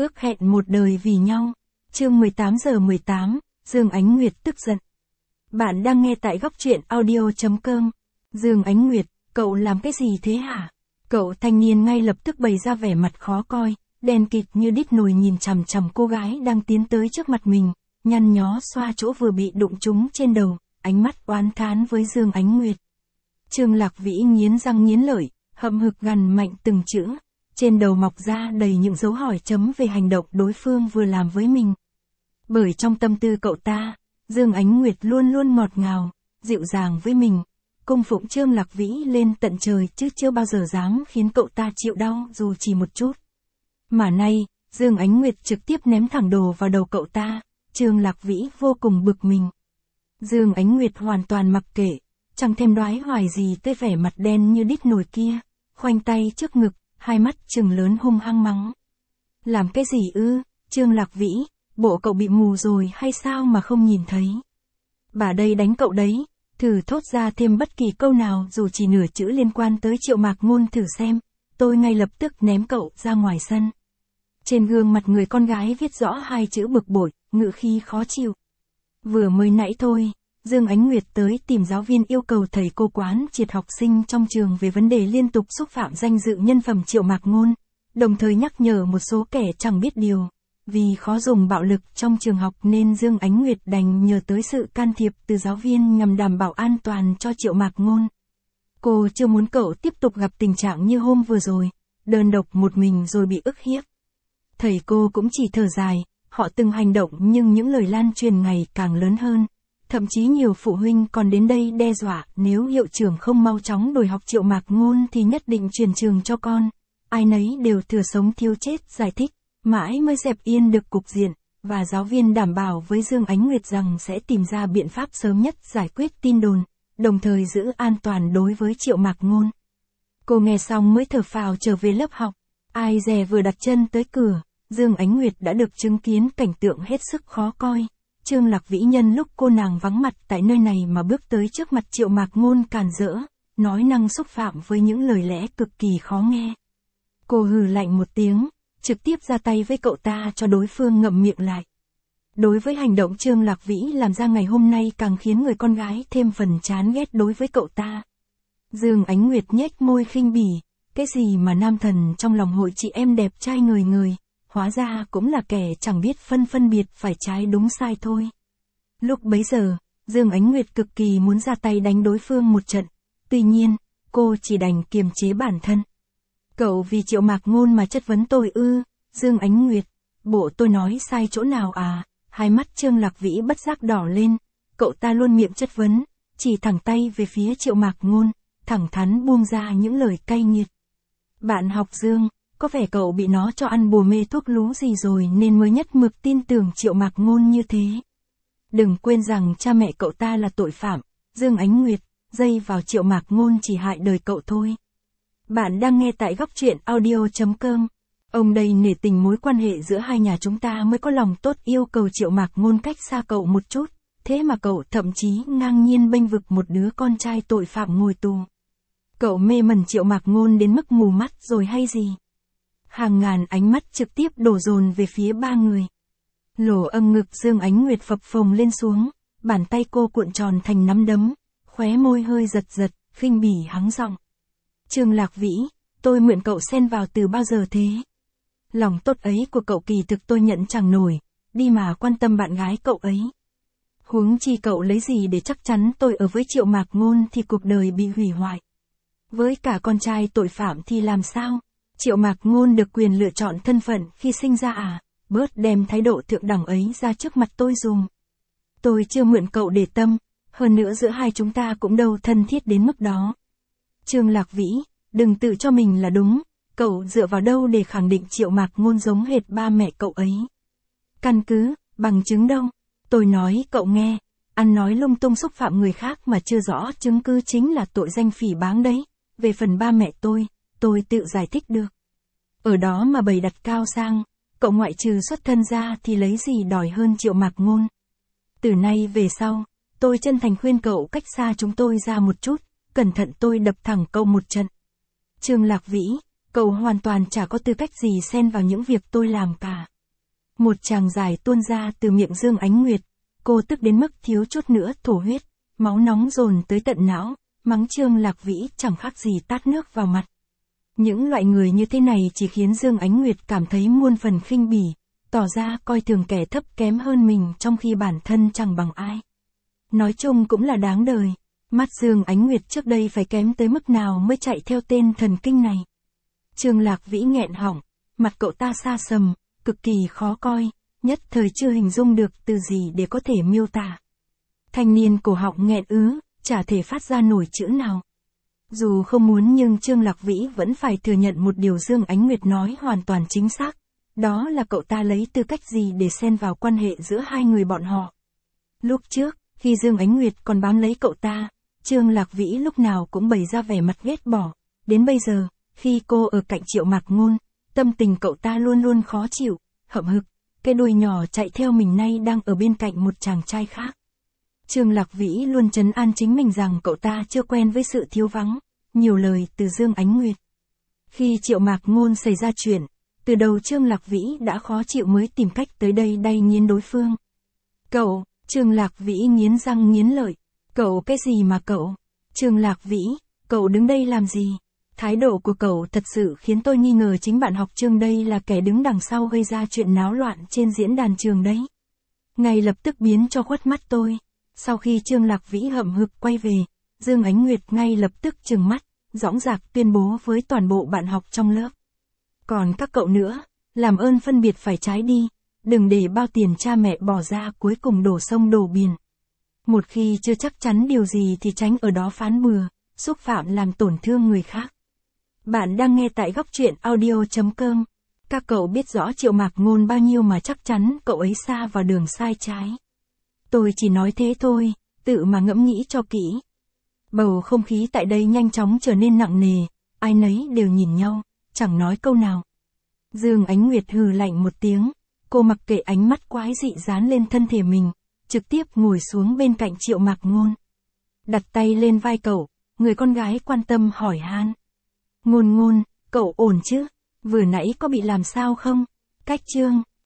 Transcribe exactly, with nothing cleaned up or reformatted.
Ước hẹn một đời vì nhau. Chương mười tám giờ mười tám, Dương Ánh Nguyệt tức giận. Bạn đang nghe tại góc truyện audio chấm com. Dương Ánh Nguyệt, cậu làm cái gì thế hả? Cậu thanh niên ngay lập tức bày ra vẻ mặt khó coi, đen kịt như đít nồi nhìn chằm chằm cô gái đang tiến tới trước mặt mình, nhăn nhó xoa chỗ vừa bị đụng trúng trên đầu, ánh mắt oán thán với Dương Ánh Nguyệt. Trương Lạc Vĩ nghiến răng nghiến lợi, hậm hực gằn mạnh từng chữ, trên đầu mọc ra đầy những dấu hỏi chấm về hành động đối phương vừa làm với mình. Bởi trong tâm tư cậu ta, Dương Ánh Nguyệt luôn luôn ngọt ngào, dịu dàng với mình, cung phụng Trương Lạc Vĩ lên tận trời chứ chưa bao giờ dám khiến cậu ta chịu đau dù chỉ một chút. Mà nay, Dương Ánh Nguyệt trực tiếp ném thẳng đồ vào đầu cậu ta, Trương Lạc Vĩ vô cùng bực mình. Dương Ánh Nguyệt hoàn toàn mặc kệ, chẳng thèm đoái hoài gì tới vẻ mặt đen như đít nồi kia, khoanh tay trước ngực, hai mắt trừng lớn hung hăng mắng. Làm cái gì ư, Trương Lạc Vĩ, bộ cậu bị mù rồi hay sao mà không nhìn thấy? Bà đây đánh cậu đấy, thử thốt ra thêm bất kỳ câu nào dù chỉ nửa chữ liên quan tới Triệu Mạc Ngôn thử xem, tôi ngay lập tức ném cậu ra ngoài sân. Trên gương mặt người con gái viết rõ hai chữ bực bội, ngữ khí khó chịu. Vừa mới nãy thôi, Dương Ánh Nguyệt tới tìm giáo viên yêu cầu thầy cô quán triệt học sinh trong trường về vấn đề liên tục xúc phạm danh dự nhân phẩm Triệu Mạc Ngôn, đồng thời nhắc nhở một số kẻ chẳng biết điều. Vì khó dùng bạo lực trong trường học nên Dương Ánh Nguyệt đành nhờ tới sự can thiệp từ giáo viên nhằm đảm bảo an toàn cho Triệu Mạc Ngôn. Cô chưa muốn cậu tiếp tục gặp tình trạng như hôm vừa rồi, đơn độc một mình rồi bị ức hiếp. Thầy cô cũng chỉ thở dài, họ từng hành động nhưng những lời lan truyền ngày càng lớn hơn. Thậm chí nhiều phụ huynh còn đến đây đe dọa nếu hiệu trưởng không mau chóng đổi học Triệu Mạc Ngôn thì nhất định chuyển trường cho con. Ai nấy đều thừa sống thiếu chết giải thích, mãi mới dẹp yên được cục diện, và giáo viên đảm bảo với Dương Ánh Nguyệt rằng sẽ tìm ra biện pháp sớm nhất giải quyết tin đồn, đồng thời giữ an toàn đối với Triệu Mạc Ngôn. Cô nghe xong mới thở phào trở về lớp học, ai dè vừa đặt chân tới cửa, Dương Ánh Nguyệt đã được chứng kiến cảnh tượng hết sức khó coi. Trương Lạc Vĩ nhân lúc cô nàng vắng mặt tại nơi này mà bước tới trước mặt Triệu Mạc Ngôn càn rỡ, nói năng xúc phạm với những lời lẽ cực kỳ khó nghe. Cô hừ lạnh một tiếng, trực tiếp ra tay với cậu ta cho đối phương ngậm miệng lại. Đối với hành động Trương Lạc Vĩ làm ra ngày hôm nay càng khiến người con gái thêm phần chán ghét đối với cậu ta. Dương Ánh Nguyệt nhếch môi khinh bỉ, cái gì mà nam thần trong lòng hội chị em đẹp trai ngời ngời, hóa ra cũng là kẻ chẳng biết phân phân biệt phải trái đúng sai thôi. Lúc bấy giờ, Dương Ánh Nguyệt cực kỳ muốn ra tay đánh đối phương một trận, tuy nhiên, cô chỉ đành kiềm chế bản thân. Cậu vì Triệu Mạc Ngôn mà chất vấn tôi ư, Dương Ánh Nguyệt, bộ tôi nói sai chỗ nào à? Hai mắt Trương Lạc Vĩ bất giác đỏ lên, cậu ta luôn miệng chất vấn, chỉ thẳng tay về phía Triệu Mạc Ngôn, thẳng thắn buông ra những lời cay nghiệt. Bạn học Dương, có vẻ cậu bị nó cho ăn bùa mê thuốc lú gì rồi nên mới nhất mực tin tưởng Triệu Mạc Ngôn như thế. Đừng quên rằng cha mẹ cậu ta là tội phạm, Dương Ánh Nguyệt, dây vào Triệu Mạc Ngôn chỉ hại đời cậu thôi. Bạn đang nghe tại góc truyện audio chấm com. Ông đây nể tình mối quan hệ giữa hai nhà chúng ta mới có lòng tốt yêu cầu Triệu Mạc Ngôn cách xa cậu một chút, thế mà cậu thậm chí ngang nhiên bênh vực một đứa con trai tội phạm ngồi tù. Cậu mê mẩn Triệu Mạc Ngôn đến mức mù mắt rồi hay gì? Hàng ngàn ánh mắt trực tiếp đổ dồn về phía ba người. Lỗ âm ngực Dương Ánh Nguyệt phập phồng lên xuống, bàn tay cô cuộn tròn thành nắm đấm, khóe môi hơi giật giật, khinh bỉ hắng giọng. Trương Lạc Vĩ, tôi mượn cậu xen vào từ bao giờ thế? Lòng tốt ấy của cậu kỳ thực tôi nhận chẳng nổi, đi mà quan tâm bạn gái cậu ấy. Huống chi cậu lấy gì để chắc chắn tôi ở với Triệu Mạc Ngôn thì cuộc đời bị hủy hoại. Với cả con trai tội phạm thì làm sao? Triệu Mạc Ngôn được quyền lựa chọn thân phận khi sinh ra à? Bớt đem thái độ thượng đẳng ấy ra trước mặt tôi dùm. Tôi chưa mượn cậu để tâm, hơn nữa giữa hai chúng ta cũng đâu thân thiết đến mức đó. Trương Lạc Vĩ, đừng tự cho mình là đúng, cậu dựa vào đâu để khẳng định Triệu Mạc Ngôn giống hệt ba mẹ cậu ấy? Căn cứ, bằng chứng đâu? Tôi nói cậu nghe, ăn nói lung tung xúc phạm người khác mà chưa rõ chứng cứ chính là tội danh phỉ báng đấy. Về phần ba mẹ tôi, tôi tự giải thích được. Ở đó mà bày đặt cao sang, cậu ngoại trừ xuất thân ra thì lấy gì đòi hơn Triệu Mạc Ngôn. Từ nay về sau, tôi chân thành khuyên cậu cách xa chúng tôi ra một chút, cẩn thận tôi đập thẳng cậu một trận. Trương Lạc Vĩ, cậu hoàn toàn chả có tư cách gì xen vào những việc tôi làm cả. Một tràng dài tuôn ra từ miệng Dương Ánh Nguyệt, cô tức đến mức thiếu chút nữa thổ huyết, máu nóng dồn tới tận não, mắng Trương Lạc Vĩ chẳng khác gì tát nước vào mặt. Những loại người như thế này chỉ khiến Dương Ánh Nguyệt cảm thấy muôn phần khinh bỉ, tỏ ra coi thường kẻ thấp kém hơn mình trong khi bản thân chẳng bằng ai. Nói chung cũng là đáng đời, mắt Dương Ánh Nguyệt trước đây phải kém tới mức nào mới chạy theo tên thần kinh này. Trương Lạc Vĩ nghẹn họng, mặt cậu ta xa sầm, cực kỳ khó coi, nhất thời chưa hình dung được từ gì để có thể miêu tả. Thanh niên cổ họng nghẹn ứ, chả thể phát ra nổi chữ nào. Dù không muốn nhưng Trương Lạc Vĩ vẫn phải thừa nhận một điều Dương Ánh Nguyệt nói hoàn toàn chính xác. Đó là cậu ta lấy tư cách gì để xen vào quan hệ giữa hai người bọn họ. Lúc trước, khi Dương Ánh Nguyệt còn bám lấy cậu ta, Trương Lạc Vĩ lúc nào cũng bày ra vẻ mặt ghét bỏ. Đến bây giờ, khi cô ở cạnh Triệu Mạc Ngôn, tâm tình cậu ta luôn luôn khó chịu, hậm hực, cái đuôi nhỏ chạy theo mình nay đang ở bên cạnh một chàng trai khác. Trương Lạc Vĩ luôn trấn an chính mình rằng cậu ta chưa quen với sự thiếu vắng, nhiều lời từ Dương Ánh Nguyệt. Khi Triệu Mạc Ngôn xảy ra chuyện, từ đầu Trương Lạc Vĩ đã khó chịu mới tìm cách tới đây đay nghiến đối phương. Cậu, Trương Lạc Vĩ nghiến răng nghiến lợi. Cậu cái gì mà cậu? Trương Lạc Vĩ, cậu đứng đây làm gì? Thái độ của cậu thật sự khiến tôi nghi ngờ chính bạn học Trương đây là kẻ đứng đằng sau gây ra chuyện náo loạn trên diễn đàn trường đấy. Ngay lập tức biến cho khuất mắt tôi. Sau khi Trương Lạc Vĩ hậm hực quay về, Dương Ánh Nguyệt ngay lập tức trừng mắt, dõng dạc tuyên bố với toàn bộ bạn học trong lớp. Còn các cậu nữa, làm ơn phân biệt phải trái đi, đừng để bao tiền cha mẹ bỏ ra cuối cùng đổ sông đổ biển. Một khi chưa chắc chắn điều gì thì tránh ở đó phán bừa, xúc phạm làm tổn thương người khác. Bạn đang nghe tại góc truyện audio chấm com. Các cậu biết rõ Triệu Mạc Ngôn bao nhiêu mà chắc chắn cậu ấy xa vào đường sai trái. Tôi chỉ nói thế thôi, tự mà ngẫm nghĩ cho kỹ. Bầu không khí tại đây nhanh chóng trở nên nặng nề, ai nấy đều nhìn nhau, chẳng nói câu nào. Dương Ánh Nguyệt hừ lạnh một tiếng, cô mặc kệ ánh mắt quái dị dán lên thân thể mình, trực tiếp ngồi xuống bên cạnh Triệu Mạc Ngôn. Đặt tay lên vai cậu, người con gái quan tâm hỏi han. Ngôn Ngôn, cậu ổn chứ? Vừa nãy có bị làm sao không? Cách Trương